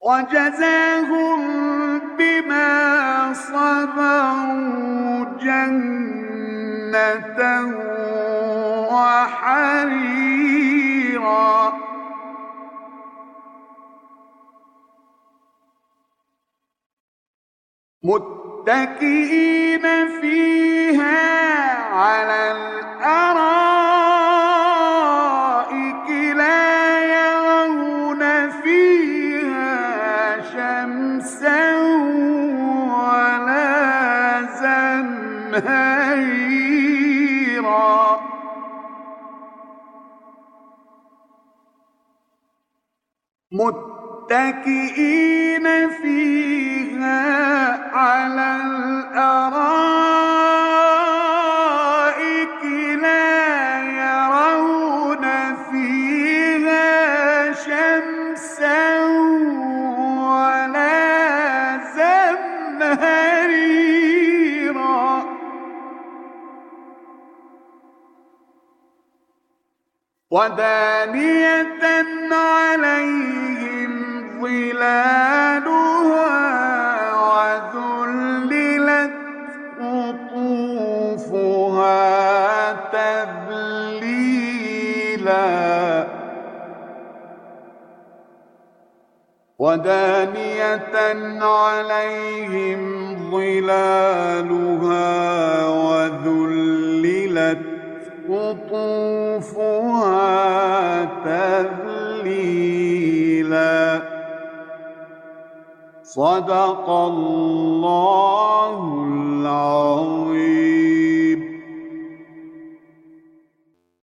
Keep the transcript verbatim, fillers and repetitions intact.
وجزاهم بما صبروا جنة وحريرا متكئين فيها على الأرائك لا يرون فيها شمسا ولا زمهريرا متكئين فيها على الأرائك لا يرون فيها شمسا ولا زمهريرا ودانية عليهم ظلالها وذللت قطوفها تذليلا ودانية عليهم ظلالها وذللت قطوفها تذليلا صدق الله العظيم.